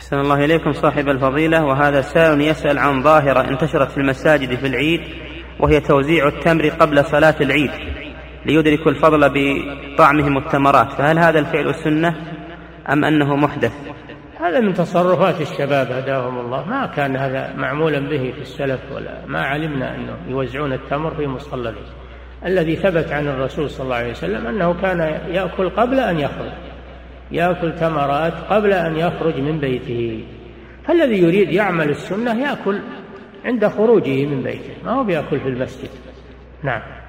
أحسن الله إليكم صاحب الفضيلة، وهذا سائل يسأل عن ظاهرة انتشرت في المساجد في العيد، وهي توزيع التمر قبل صلاة العيد ليدركوا الفضل بطعمهم التمرات، فهل هذا الفعل سنة أم أنه محدث؟ هذا من تصرفات الشباب هداهم الله، ما كان هذا معمولا به في السلف، ولا ما علمنا أنه يوزعون التمر في مصلى العيد. الذي ثبت عن الرسول صلى الله عليه وسلم أنه كان يأكل قبل أن يخرج، يأكل تمرات قبل أن يخرج من بيته. فالذي يريد يعمل السنة يأكل عند خروجه من بيته، ما هو بيأكل في المسجد. نعم.